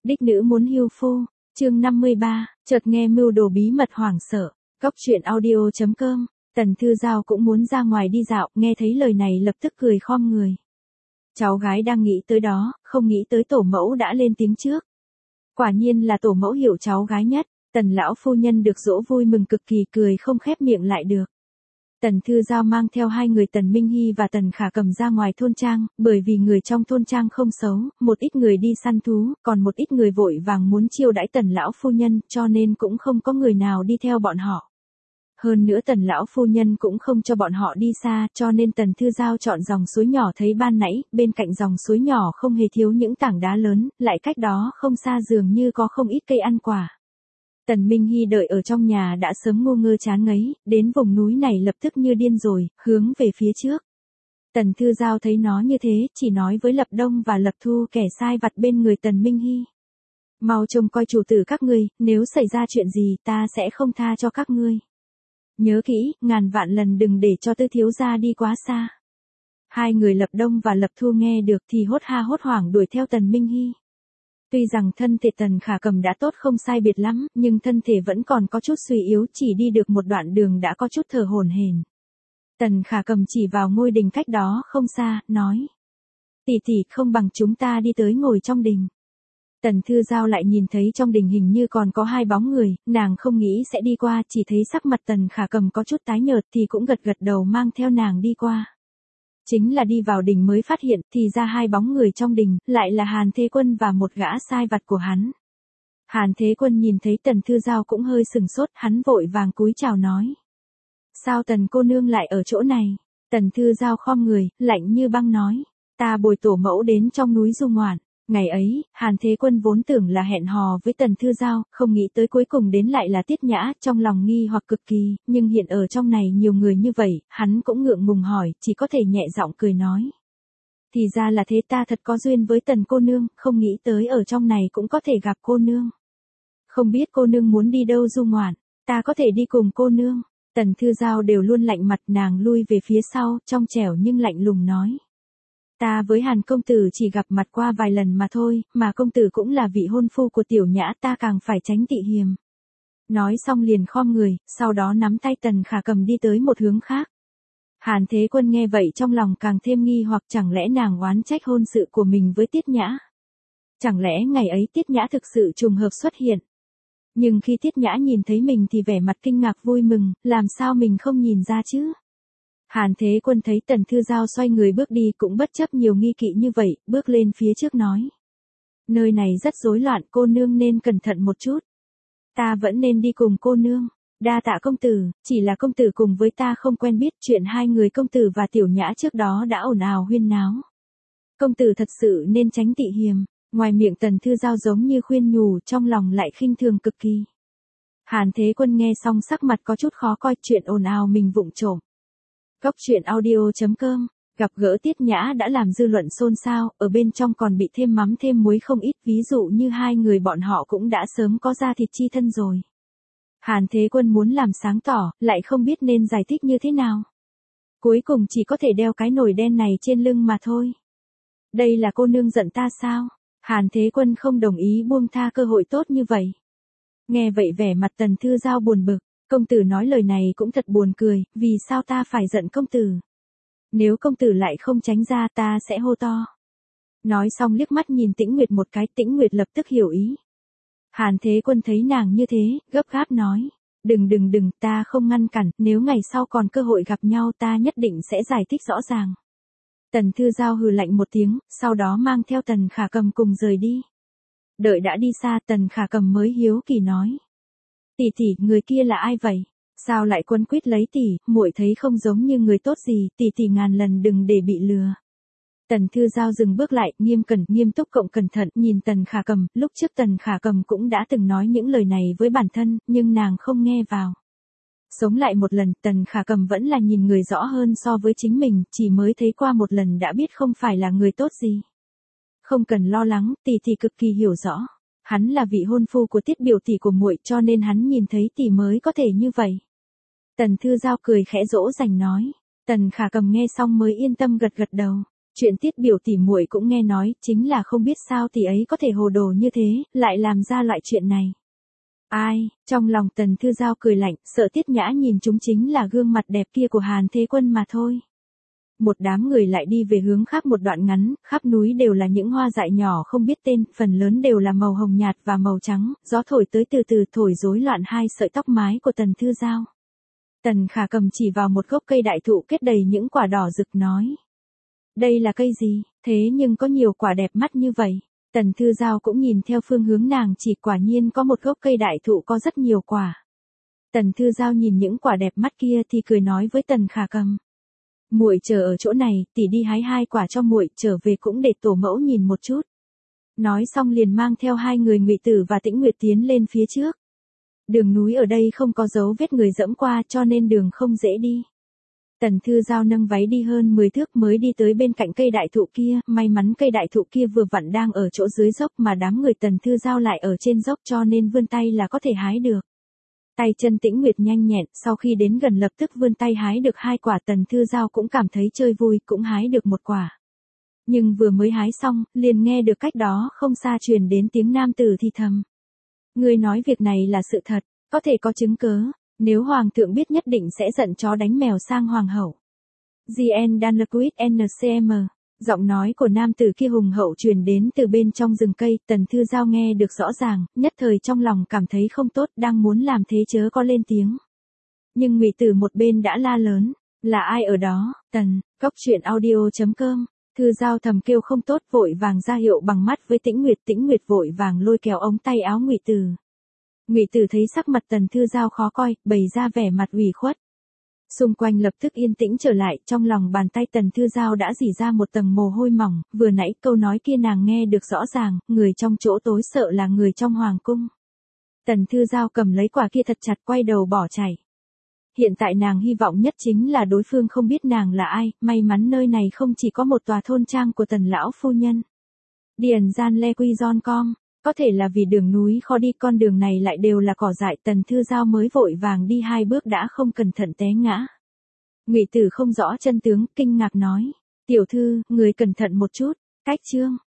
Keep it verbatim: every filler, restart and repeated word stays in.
Đích nữ muốn hưu phu, chương năm mươi ba, chợt nghe mưu đồ bí mật hoảng sợ. Cóc truyện audio chấm com, Tần Thư Giao cũng muốn ra ngoài đi dạo, nghe thấy lời này lập tức cười khom người. Cháu gái đang nghĩ tới đó, không nghĩ tới tổ mẫu đã lên tiếng trước. Quả nhiên là tổ mẫu hiểu cháu gái nhất, Tần lão phu nhân được dỗ vui mừng cực kỳ, cười không khép miệng lại được. Tần Thư Giao mang theo hai người Tần Minh Hy và Tần Khả Cầm ra ngoài thôn trang, bởi vì người trong thôn trang không xấu, một ít người đi săn thú, còn một ít người vội vàng muốn chiêu đãi Tần lão phu nhân, cho nên cũng không có người nào đi theo bọn họ. Hơn nữa Tần lão phu nhân cũng không cho bọn họ đi xa, cho nên Tần Thư Giao chọn dòng suối nhỏ thấy ban nãy, bên cạnh dòng suối nhỏ không hề thiếu những tảng đá lớn, lại cách đó không xa dường như có không ít cây ăn quả. Tần Minh Hy đợi ở trong nhà đã sớm ngu ngơ chán ngấy, đến vùng núi này lập tức như điên rồi, hướng về phía trước. Tần Thư Giao thấy nó như thế, chỉ nói với Lập Đông và Lập Thu kẻ sai vặt bên người Tần Minh Hy. Mau trông coi chủ tử các ngươi, nếu xảy ra chuyện gì ta sẽ không tha cho các ngươi. Nhớ kỹ, ngàn vạn lần đừng để cho Tư thiếu gia đi quá xa. Hai người Lập Đông và Lập Thu nghe được thì hốt ha hốt hoảng đuổi theo Tần Minh Hy. Tuy rằng thân thể Tần Khả Cầm đã tốt không sai biệt lắm, nhưng thân thể vẫn còn có chút suy yếu, chỉ đi được một đoạn đường đã có chút thở hổn hển. Tần Khả Cầm chỉ vào ngôi đình cách đó không xa, nói. Tỷ tỷ, không bằng chúng ta đi tới ngồi trong đình. Tần Thư Giao lại nhìn thấy trong đình hình như còn có hai bóng người, nàng không nghĩ sẽ đi qua, chỉ thấy sắc mặt Tần Khả Cầm có chút tái nhợt thì cũng gật gật đầu mang theo nàng đi qua. Chính là đi vào đình mới phát hiện thì ra hai bóng người trong đình, lại là Hàn Thế Quân và một gã sai vặt của hắn. Hàn Thế Quân nhìn thấy Tần Thư Giao cũng hơi sừng sốt, hắn vội vàng cúi chào nói. Sao Tần cô nương lại ở chỗ này? Tần Thư Giao khom người, lạnh như băng nói. Ta bồi tổ mẫu đến trong núi du ngoạn. Ngày ấy, Hàn Thế Quân vốn tưởng là hẹn hò với Tần Thư Giao, không nghĩ tới cuối cùng đến lại là Tiết Nhã, trong lòng nghi hoặc cực kỳ, nhưng hiện ở trong này nhiều người như vậy, hắn cũng ngượng ngùng hỏi, chỉ có thể nhẹ giọng cười nói. Thì ra là thế, ta thật có duyên với Tần cô nương, không nghĩ tới ở trong này cũng có thể gặp cô nương. Không biết cô nương muốn đi đâu du ngoạn, ta có thể đi cùng cô nương. Tần Thư Giao đều luôn lạnh mặt, nàng lui về phía sau, trong trẻo nhưng lạnh lùng nói. Ta với Hàn công tử chỉ gặp mặt qua vài lần mà thôi, mà công tử cũng là vị hôn phu của Tiểu Nhã, ta càng phải tránh tị hiềm. Nói xong liền khom người, sau đó nắm tay Tần Khả Cầm đi tới một hướng khác. Hàn Thế Quân nghe vậy trong lòng càng thêm nghi hoặc, chẳng lẽ nàng oán trách hôn sự của mình với Tiết Nhã? Chẳng lẽ ngày ấy Tiết Nhã thực sự trùng hợp xuất hiện? Nhưng khi Tiết Nhã nhìn thấy mình thì vẻ mặt kinh ngạc vui mừng, làm sao mình không nhìn ra chứ? Hàn Thế Quân thấy Tần Thư Giao xoay người bước đi cũng bất chấp nhiều nghi kỵ như vậy, bước lên phía trước nói. Nơi này rất rối loạn, cô nương nên cẩn thận một chút. Ta vẫn nên đi cùng cô nương. Đa tạ công tử, chỉ là công tử cùng với ta không quen biết, chuyện hai người công tử và Tiểu Nhã trước đó đã ồn ào huyên náo. Công tử thật sự nên tránh tị hiềm. Ngoài miệng Tần Thư Giao giống như khuyên nhủ, trong lòng lại khinh thường cực kỳ. Hàn Thế Quân nghe xong sắc mặt có chút khó coi, chuyện ồn ào mình vụng trộm. Cóc truyện audio chấm com, gặp gỡ Tiết Nhã đã làm dư luận xôn xao, ở bên trong còn bị thêm mắm thêm muối không ít, ví dụ như hai người bọn họ cũng đã sớm có da thịt chi thân rồi. Hàn Thế Quân muốn làm sáng tỏ, lại không biết nên giải thích như thế nào. Cuối cùng chỉ có thể đeo cái nồi đen này trên lưng mà thôi. Đây là cô nương giận ta sao? Hàn Thế Quân không đồng ý buông tha cơ hội tốt như vậy. Nghe vậy vẻ mặt Tần Thư Giao buồn bực. Công tử nói lời này cũng thật buồn cười, vì sao ta phải giận công tử? Nếu công tử lại không tránh ra ta sẽ hô to. Nói xong liếc mắt nhìn Tĩnh Nguyệt một cái, Tĩnh Nguyệt lập tức hiểu ý. Hàn Thế Quân thấy nàng như thế, gấp gáp nói. Đừng đừng đừng, ta không ngăn cản, nếu ngày sau còn cơ hội gặp nhau ta nhất định sẽ giải thích rõ ràng. Tần Thư Giao hừ lạnh một tiếng, sau đó mang theo Tần Khả Cầm cùng rời đi. Đợi đã đi xa, Tần Khả Cầm mới hiếu kỳ nói. Tỷ tỷ, người kia là ai vậy? Sao lại quấn quýt lấy tỷ, muội thấy không giống như người tốt gì, tỷ tỷ ngàn lần đừng để bị lừa. Tần Thư Giao dừng bước lại, nghiêm cẩn, nghiêm túc cộng cẩn thận, nhìn Tần Khả Cầm, lúc trước Tần Khả Cầm cũng đã từng nói những lời này với bản thân, nhưng nàng không nghe vào. Sống lại một lần, Tần Khả Cầm vẫn là nhìn người rõ hơn so với chính mình, chỉ mới thấy qua một lần đã biết không phải là người tốt gì. Không cần lo lắng, tỷ tỷ cực kỳ hiểu rõ. Hắn là vị hôn phu của Tiết biểu tỷ của muội, cho nên hắn nhìn thấy tỷ mới có thể như vậy. Tần Thư Giao cười khẽ dỗ dành nói. Tần Khả Cầm nghe xong mới yên tâm gật gật đầu. Chuyện Tiết biểu tỷ muội cũng nghe nói, chính là không biết sao tỷ ấy có thể hồ đồ như thế, lại làm ra loại chuyện này. Ai, trong lòng Tần Thư Giao cười lạnh, sợ Tiết Nhã nhìn chúng chính là gương mặt đẹp kia của Hàn Thế Quân mà thôi. Một đám người lại đi về hướng khác một đoạn ngắn, khắp núi đều là những hoa dại nhỏ không biết tên, phần lớn đều là màu hồng nhạt và màu trắng, gió thổi tới từ từ thổi rối loạn hai sợi tóc mái của Tần Thư Giao. Tần Khả Cầm chỉ vào một gốc cây đại thụ kết đầy những quả đỏ rực nói. Đây là cây gì, thế nhưng có nhiều quả đẹp mắt như vậy. Tần Thư Giao cũng nhìn theo phương hướng nàng chỉ, quả nhiên có một gốc cây đại thụ có rất nhiều quả. Tần Thư Giao nhìn những quả đẹp mắt kia thì cười nói với Tần Khả Cầm. Muội chờ ở chỗ này, tỷ đi hái hai quả cho muội, trở về cũng để tổ mẫu nhìn một chút. Nói xong liền mang theo hai người Ngụy Tử và Tĩnh Nguyệt tiến lên phía trước. Đường núi ở đây không có dấu vết người dẫm qua cho nên đường không dễ đi. Tần Thư Giao nâng váy đi hơn mười thước mới đi tới bên cạnh cây đại thụ kia, may mắn cây đại thụ kia vừa vặn đang ở chỗ dưới dốc mà đám người Tần Thư Giao lại ở trên dốc cho nên vươn tay là có thể hái được. Tay chân Tĩnh Nguyệt nhanh nhẹn, sau khi đến gần lập tức vươn tay hái được hai quả. Tần Thư Giao cũng cảm thấy chơi vui, cũng hái được một quả. Nhưng vừa mới hái xong, liền nghe được cách đó không xa truyền đến tiếng nam tử thì thầm. Người nói việc này là sự thật, có thể có chứng cớ, nếu hoàng thượng biết nhất định sẽ giận chó đánh mèo sang hoàng hậu. Gien Danlequit en xê em. Giọng nói của nam tử kia hùng hậu truyền đến từ bên trong rừng cây, Tần Thư Giao nghe được rõ ràng, nhất thời trong lòng cảm thấy không tốt, đang muốn làm thế chớ có lên tiếng. Nhưng Ngụy Tử một bên đã la lớn, là ai ở đó, Tần, cốc truyện audio chấm com. Thư Giao thầm kêu không tốt vội vàng ra hiệu bằng mắt với Tĩnh Nguyệt, Tĩnh Nguyệt vội vàng lôi kéo ống tay áo Ngụy Tử. Ngụy Tử thấy sắc mặt Tần Thư Giao khó coi, bày ra vẻ mặt ủy khuất. Xung quanh lập tức yên tĩnh trở lại, trong lòng bàn tay Tần Thư Giao đã rỉ ra một tầng mồ hôi mỏng, vừa nãy câu nói kia nàng nghe được rõ ràng, người trong chỗ tối sợ là người trong hoàng cung. Tần Thư Giao cầm lấy quả kia thật chặt quay đầu bỏ chạy. Hiện tại nàng hy vọng nhất chính là đối phương không biết nàng là ai, may mắn nơi này không chỉ có một tòa thôn trang của Tần lão phu nhân. Điền gian le quy giòn com, có thể là vì đường núi khó đi, con đường này lại đều là cỏ dại, Tần Thư Giao mới vội vàng đi hai bước đã không cẩn thận té ngã. Ngụy Tử không rõ chân tướng, kinh ngạc nói, tiểu thư, người cẩn thận một chút, cách chương.